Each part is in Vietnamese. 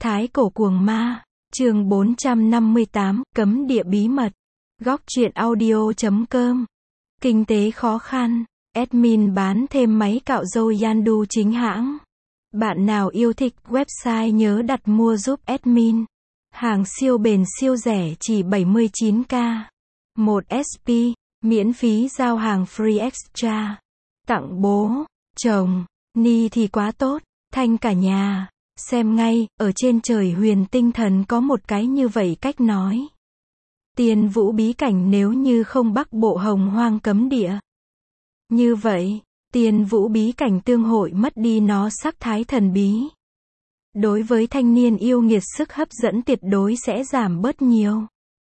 Thái cổ cuồng ma, chương 458, cấm địa bí mật. Góc truyện audio.com. Kinh tế khó khăn. Admin bán thêm máy cạo râu Yandu chính hãng. Bạn nào yêu thích website nhớ đặt mua giúp admin. Hàng siêu bền siêu rẻ chỉ 79k. 1 SP, miễn phí giao hàng free extra. Tặng bố, chồng, ni thì quá tốt, thanh cả nhà. Xem ngay, ở trên trời huyền tinh thần có một cái như vậy cách nói. Tiên vũ bí cảnh nếu như không bắc bộ hồng hoang cấm địa. Như vậy, tiên vũ bí cảnh tương hội mất đi nó sắc thái thần bí. Đối với thanh niên yêu nghiệt sức hấp dẫn tuyệt đối sẽ giảm bớt nhiều.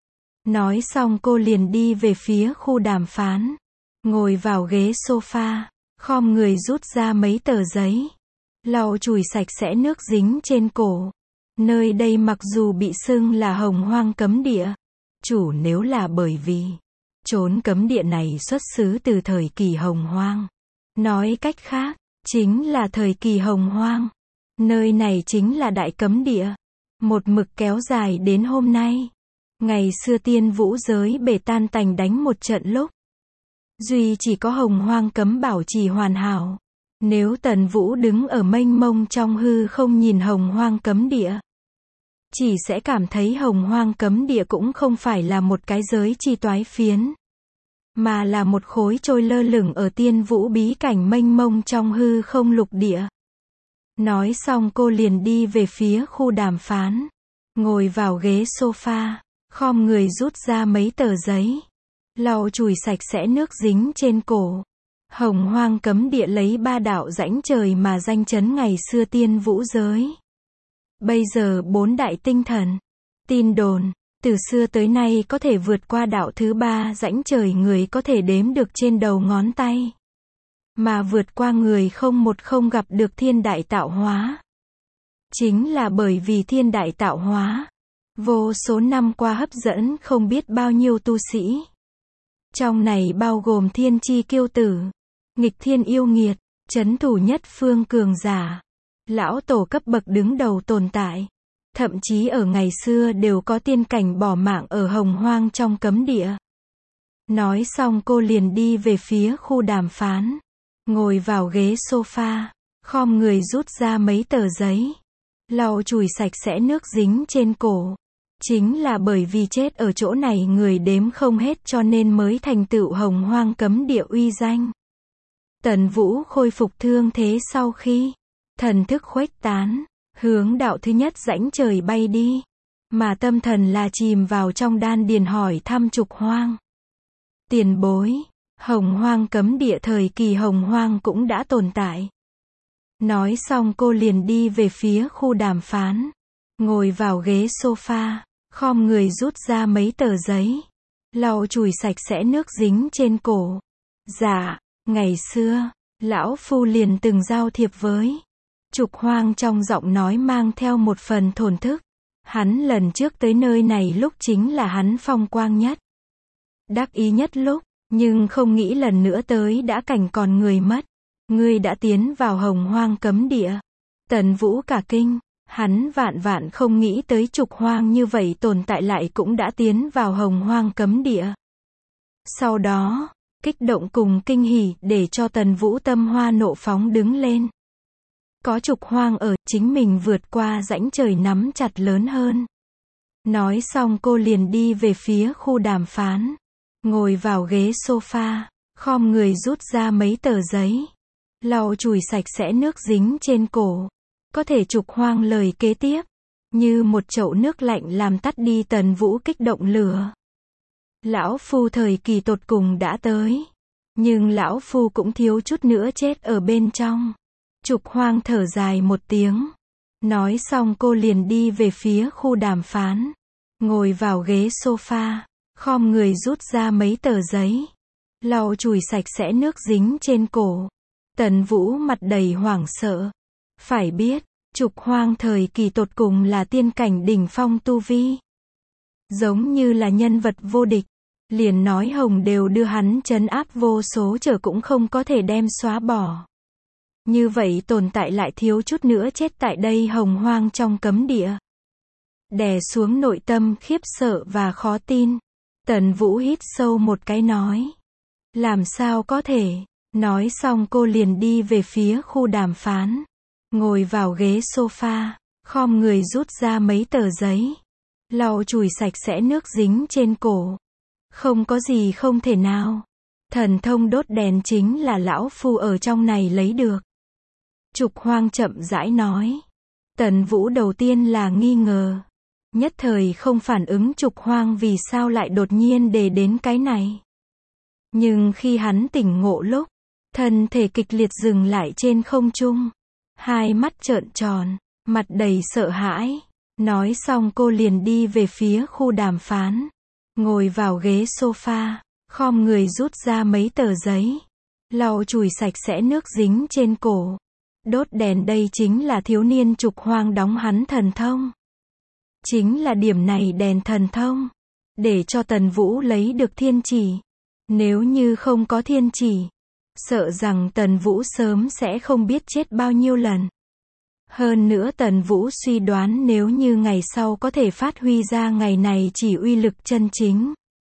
Nói xong cô liền đi về phía khu đàm phán. Ngồi vào ghế sofa, khom người rút ra mấy tờ giấy. Lau chùi sạch sẽ nước dính trên cổ. Nơi đây mặc dù bị xưng là hồng hoang cấm địa, chủ nếu là bởi vì chốn cấm địa này xuất xứ từ thời kỳ hồng hoang. Nói cách khác, chính là thời kỳ hồng hoang. Nơi này chính là đại cấm địa. Một mực kéo dài đến hôm nay. Ngày xưa tiên vũ giới bể tan tành đánh một trận lúc. Duy chỉ có hồng hoang cấm bảo trì hoàn hảo. Nếu Tần Vũ đứng ở mênh mông trong hư không nhìn hồng hoang cấm địa, chỉ sẽ cảm thấy hồng hoang cấm địa cũng không phải là một cái giới chi toái phiến, mà là một khối trôi lơ lửng ở tiên vũ bí cảnh mênh mông trong hư không lục địa. Nói xong cô liền đi về phía khu đàm phán. Ngồi vào ghế sofa, khom người rút ra mấy tờ giấy. Lau chùi sạch sẽ nước dính trên cổ. Hồng hoang cấm địa lấy 3 đạo rãnh trời mà danh chấn ngày xưa tiên vũ giới. Bây giờ 4 đại tinh thần. Tin đồn, từ xưa tới nay có thể vượt qua đạo thứ 3 rãnh trời người có thể đếm được trên đầu ngón tay. Mà vượt qua người không gặp được thiên đại tạo hóa. Chính là bởi vì thiên đại tạo hóa, vô số năm qua hấp dẫn không biết bao nhiêu tu sĩ. Trong này bao gồm thiên chi kiêu tử, nghịch thiên yêu nghiệt, trấn thủ nhất phương cường giả, lão tổ cấp bậc đứng đầu tồn tại. Thậm chí ở ngày xưa đều có tiên cảnh bỏ mạng ở hồng hoang trong cấm địa. Nói xong cô liền đi về phía khu đàm phán. Ngồi vào ghế sofa, khom người rút ra mấy tờ giấy. Lau chùi sạch sẽ nước dính trên cổ. Chính là bởi vì chết ở chỗ này người đếm không hết cho nên mới thành tựu hồng hoang cấm địa uy danh. Tần Vũ khôi phục thương thế sau khi thần thức khuếch tán, hướng đạo thứ nhất rãnh trời bay đi. Mà tâm thần là chìm vào trong đan điền hỏi thăm Trục Hoang. Tiền bối, hồng hoang cấm địa thời kỳ hồng hoang cũng đã tồn tại. Nói xong cô liền đi về phía khu đàm phán. Ngồi vào ghế sofa, khom người rút ra mấy tờ giấy. Lau chùi sạch sẽ nước dính trên cổ. Dạ, ngày xưa, lão phu liền từng giao thiệp với Trục Hoang, trong giọng nói mang theo một phần thổn thức. Hắn lần trước tới nơi này lúc chính là hắn phong quang nhất, đắc ý nhất lúc, nhưng không nghĩ lần nữa tới đã cảnh còn người mất. Ngươi đã tiến vào hồng hoang cấm địa. Tần Vũ cả kinh, hắn vạn không nghĩ tới Trục Hoang như vậy tồn tại lại cũng đã tiến vào hồng hoang cấm địa. Sau đó, kích động cùng kinh hỉ để cho Tần Vũ tâm hoa nộ phóng đứng lên. Có Trục Hoang ở, chính mình vượt qua rãnh trời nắm chặt lớn hơn. Nói xong cô liền đi về phía khu đàm phán. Ngồi vào ghế sofa, khom người rút ra mấy tờ giấy. Lau chùi sạch sẽ nước dính trên cổ. Có thể Trục Hoang lời kế tiếp, như một chậu nước lạnh làm tắt đi Tần Vũ kích động lửa. Lão phu thời kỳ tột cùng đã tới. Nhưng lão phu cũng thiếu chút nữa chết ở bên trong. Trục Hoang thở dài một tiếng. Nói xong cô liền đi về phía khu đàm phán. Ngồi vào ghế sofa, khom người rút ra mấy tờ giấy. Lau chùi sạch sẽ nước dính trên cổ. Tần Vũ mặt đầy hoảng sợ. Phải biết, Trục Hoang thời kỳ tột cùng là tiên cảnh đỉnh phong tu vi. Giống như là nhân vật vô địch. Liền nói hồng đều đưa hắn trấn áp vô số trở cũng không có thể đem xóa bỏ. Như vậy tồn tại lại thiếu chút nữa chết tại đây hồng hoang trong cấm địa. Đè xuống nội tâm khiếp sợ và khó tin. Tần Vũ hít sâu một cái nói. Làm sao có thể? Nói xong cô liền đi về phía khu đàm phán. Ngồi vào ghế sofa, khom người rút ra mấy tờ giấy. Lau chùi sạch sẽ nước dính trên cổ. Không có gì không thể nào. Thần thông đốt đèn chính là lão phu ở trong này lấy được. Trục Hoang chậm rãi nói. Tần Vũ đầu tiên là nghi ngờ. Nhất thời không phản ứng Trục Hoang vì sao lại đột nhiên đề đến cái này. Nhưng khi hắn tỉnh ngộ lúc, thân thể kịch liệt dừng lại trên không trung. Hai mắt trợn tròn, mặt đầy sợ hãi. Nói xong cô liền đi về phía khu đàm phán. Ngồi vào ghế sofa, khom người rút ra mấy tờ giấy. Lau chùi sạch sẽ nước dính trên cổ. Đốt đèn đây chính là thiếu niên Trục Hoang đóng hắn thần thông. Chính là điểm này đèn thần thông. Để cho Tần Vũ lấy được thiên chỉ. Nếu như không có thiên chỉ, sợ rằng Tần Vũ sớm sẽ không biết chết bao nhiêu lần. Hơn nữa Tần Vũ suy đoán nếu như ngày sau có thể phát huy ra ngày này chỉ uy lực chân chính.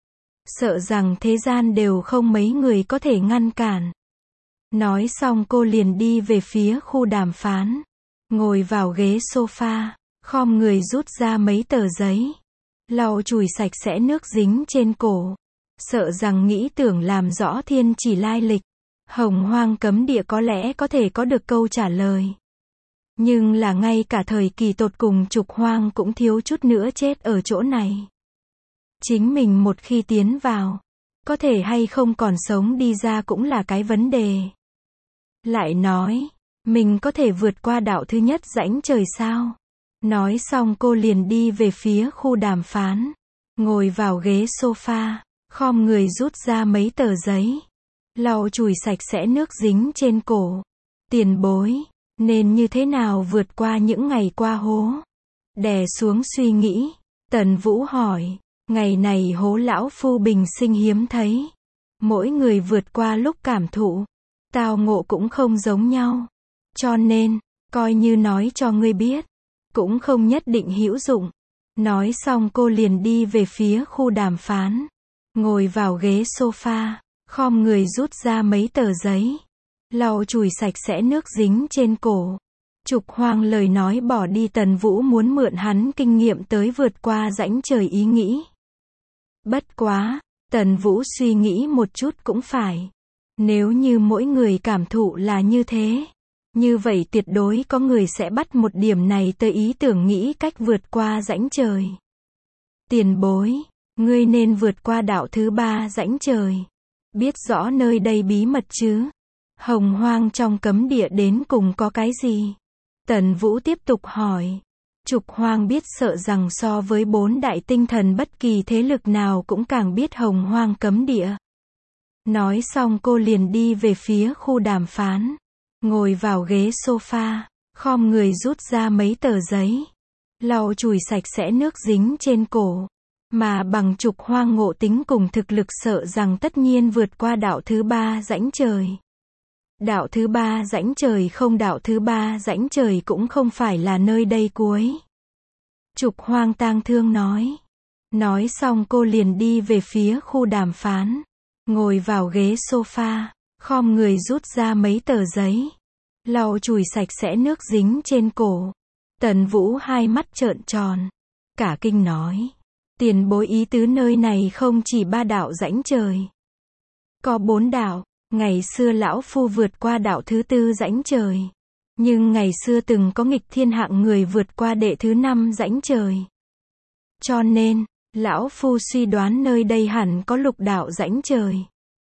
Sợ rằng thế gian đều không mấy người có thể ngăn cản. Nói xong cô liền đi về phía khu đàm phán. Ngồi vào ghế sofa, khom người rút ra mấy tờ giấy. Lau chùi sạch sẽ nước dính trên cổ. Sợ rằng nghĩ tưởng làm rõ thiên chỉ lai lịch. Hồng hoang cấm địa có lẽ có thể có được câu trả lời. Nhưng là ngay cả thời kỳ tột cùng Trục Hoang cũng thiếu chút nữa chết ở chỗ này. Chính mình một khi tiến vào, có thể hay không còn sống đi ra cũng là cái vấn đề. Lại nói, mình có thể vượt qua đạo thứ nhất rãnh trời sao? Nói xong cô liền đi về phía khu đàm phán. Ngồi vào ghế sofa, khom người rút ra mấy tờ giấy. Lau chùi sạch sẽ nước dính trên cổ. Tiền bối, nên như thế nào vượt qua những ngày qua hố? Đè xuống suy nghĩ, Tần Vũ hỏi. Ngày này hố lão phu bình sinh hiếm thấy. Mỗi người vượt qua lúc cảm thụ, tao ngộ cũng không giống nhau. Cho nên, coi như nói cho ngươi biết, cũng không nhất định hữu dụng. Nói xong cô liền đi về phía khu đàm phán. Ngồi vào ghế sofa, khom người rút ra mấy tờ giấy. Lau chùi sạch sẽ nước dính trên cổ. Trục Hoang lời nói bỏ đi Tần Vũ muốn mượn hắn kinh nghiệm tới vượt qua rãnh trời ý nghĩ. Bất quá, Tần Vũ suy nghĩ một chút cũng phải. Nếu như mỗi người cảm thụ là như thế, như vậy tuyệt đối có người sẽ bắt một điểm này tới ý tưởng nghĩ cách vượt qua rãnh trời. Tiền bối, ngươi nên vượt qua đạo thứ 3 rãnh trời. Biết rõ nơi đây bí mật chứ? Hồng hoang trong cấm địa đến cùng có cái gì? Tần Vũ tiếp tục hỏi. Trục Hoang biết sợ rằng so với 4 đại tinh thần bất kỳ thế lực nào cũng càng biết hồng hoang cấm địa. Nói xong cô liền đi về phía khu đàm phán. Ngồi vào ghế sofa, khom người rút ra mấy tờ giấy. Lau chùi sạch sẽ nước dính trên cổ. Mà bằng Trục Hoang ngộ tính cùng thực lực sợ rằng tất nhiên vượt qua đạo thứ 3 rãnh trời. Đạo thứ 3 rãnh trời không, đạo thứ 3 rãnh trời cũng không phải là nơi đây cuối. Trục Hoang tang thương nói. Nói xong cô liền đi về phía khu đàm phán. Ngồi vào ghế sofa, khom người rút ra mấy tờ giấy. Lau chùi sạch sẽ nước dính trên cổ. Tần Vũ hai mắt trợn tròn. Cả kinh nói. Tiền bối ý tứ nơi này không chỉ 3 đạo rãnh trời. Có 4 đạo. Ngày xưa lão phu vượt qua đạo thứ 4 rãnh trời. Nhưng ngày xưa từng có nghịch thiên hạng người vượt qua đệ thứ 5 rãnh trời. Cho nên, lão phu suy đoán nơi đây hẳn có 6 đạo rãnh trời.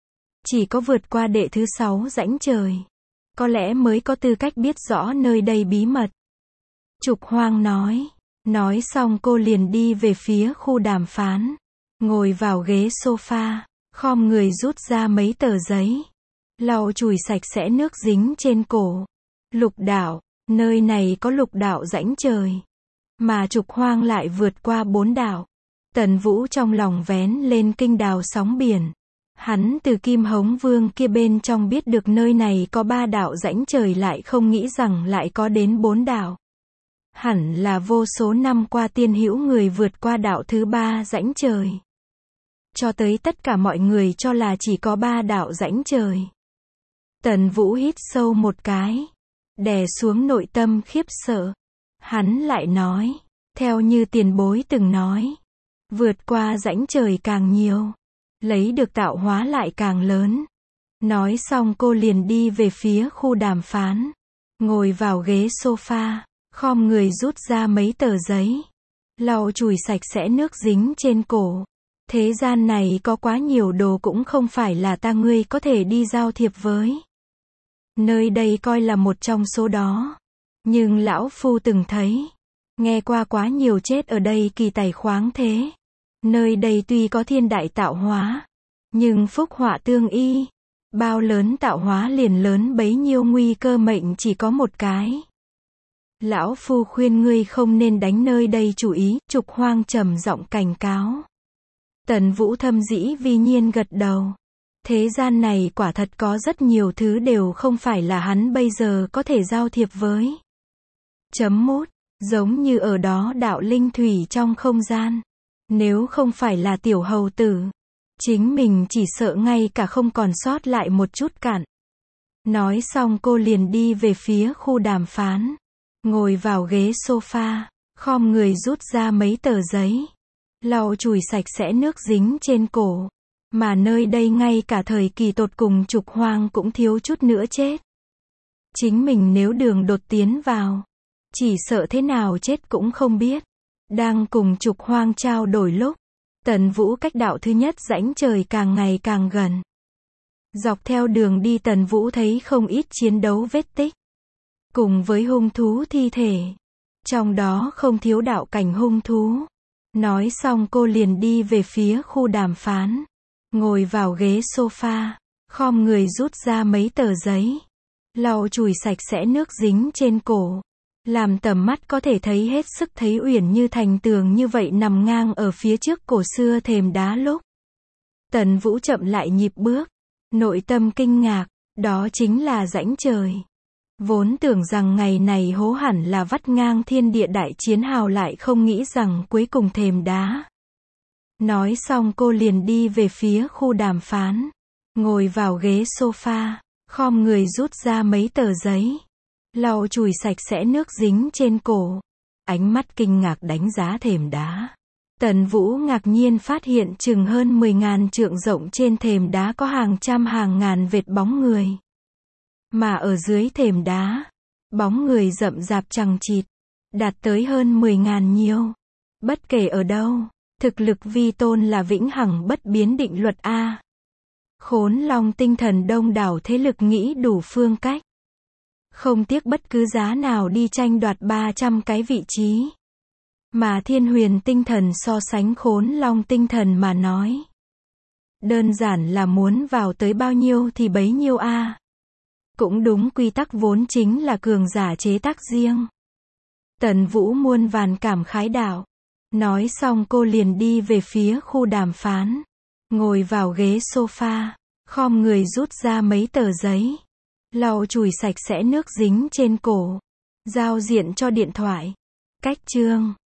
Chỉ có vượt qua đệ thứ 6 rãnh trời, có lẽ mới có tư cách biết rõ nơi đây bí mật. Trục Hoang nói. Nói xong cô liền đi về phía khu đàm phán. Ngồi vào ghế sofa, khom người rút ra mấy tờ giấy. Lau chùi sạch sẽ nước dính trên cổ. 6 đạo, nơi này có 6 đạo rãnh trời. Mà Trục Hoang lại vượt qua 4 đạo. Tần Vũ trong lòng vén lên kinh đào sóng biển. Hắn từ Kim Hống Vương kia bên trong biết được nơi này có 3 đạo rãnh trời, lại không nghĩ rằng lại có đến 4 đạo. Hẳn là vô số năm qua tiên hữu người vượt qua đạo thứ 3 rãnh trời. Cho tới tất cả mọi người cho là chỉ có 3 đạo rãnh trời. Tần Vũ hít sâu một cái, đè xuống nội tâm khiếp sợ. Hắn lại nói, theo như tiền bối từng nói, vượt qua rãnh trời càng nhiều, lấy được tạo hóa lại càng lớn. Nói xong cô liền đi về phía khu đàm phán, ngồi vào ghế sofa, khom người rút ra mấy tờ giấy, lau chùi sạch sẽ nước dính trên cổ. Thế gian này có quá nhiều đồ cũng không phải là ta ngươi có thể đi giao thiệp với. Nơi đây coi là một trong số đó. Nhưng lão phu từng thấy, nghe qua quá nhiều chết ở đây kỳ tài khoáng thế. Nơi đây tuy có thiên đại tạo hóa, nhưng phúc họa tương y. Bao lớn tạo hóa liền lớn bấy nhiêu nguy cơ mệnh chỉ có một cái. Lão phu khuyên ngươi không nên đánh nơi đây chủ ý, Trục Hoang trầm giọng cảnh cáo. Tần Vũ thâm dĩ vi nhiên gật đầu. Thế gian này quả thật có rất nhiều thứ đều không phải là hắn bây giờ có thể giao thiệp với. Chấm mút, giống như ở đó đạo linh thủy trong không gian. Nếu không phải là tiểu hầu tử, chính mình chỉ sợ ngay cả không còn sót lại một chút cạn. Nói xong cô liền đi về phía khu đàm phán, ngồi vào ghế sofa, khom người rút ra mấy tờ giấy, lau chùi sạch sẽ nước dính trên cổ. Mà nơi đây ngay cả thời kỳ tột cùng Trục Hoang cũng thiếu chút nữa chết. Chính mình nếu đường đột tiến vào, chỉ sợ thế nào chết cũng không biết. Đang cùng Trục Hoang trao đổi lúc, Tần Vũ cách đạo thứ nhất rãnh trời càng ngày càng gần. Dọc theo đường đi Tần Vũ thấy không ít chiến đấu vết tích, cùng với hung thú thi thể. Trong đó không thiếu đạo cảnh hung thú. Nói xong cô liền đi về phía khu đàm phán, ngồi vào ghế sofa, khom người rút ra mấy tờ giấy, lau chùi sạch sẽ nước dính trên cổ, làm tầm mắt có thể thấy hết sức thấy uyển như thành tường như vậy nằm ngang ở phía trước cổ xưa thềm đá lúc. Tần Vũ chậm lại nhịp bước, nội tâm kinh ngạc, đó chính là rãnh trời. Vốn tưởng rằng ngày này hố hẳn là vắt ngang thiên địa đại chiến hào, lại không nghĩ rằng cuối cùng thềm đá. Nói xong cô liền đi về phía khu đàm phán, ngồi vào ghế sofa, khom người rút ra mấy tờ giấy, lau chùi sạch sẽ nước dính trên cổ, ánh mắt kinh ngạc đánh giá thềm đá. Tần Vũ ngạc nhiên phát hiện chừng hơn 10.000 trượng rộng trên thềm đá có hàng trăm hàng ngàn vệt bóng người. Mà ở dưới thềm đá, bóng người rậm rạp chằng chịt, đạt tới hơn 10.000 nhiều. Bất kể ở đâu, thực lực vi tôn là vĩnh hằng bất biến định luật A. Khốn Long tinh thần đông đảo thế lực nghĩ đủ phương cách, không tiếc bất cứ giá nào đi tranh đoạt 300 cái vị trí. Mà Thiên Huyền tinh thần so sánh Khốn Long tinh thần mà nói, đơn giản là muốn vào tới bao nhiêu thì bấy nhiêu A. Cũng đúng, quy tắc vốn chính là cường giả chế tác riêng. Tần Vũ muôn vàn cảm khái đạo. Nói xong cô liền đi về phía khu đàm phán, ngồi vào ghế sofa, khom người rút ra mấy tờ giấy, lau chùi sạch sẽ nước dính trên cổ, giao diện cho điện thoại. Cách chương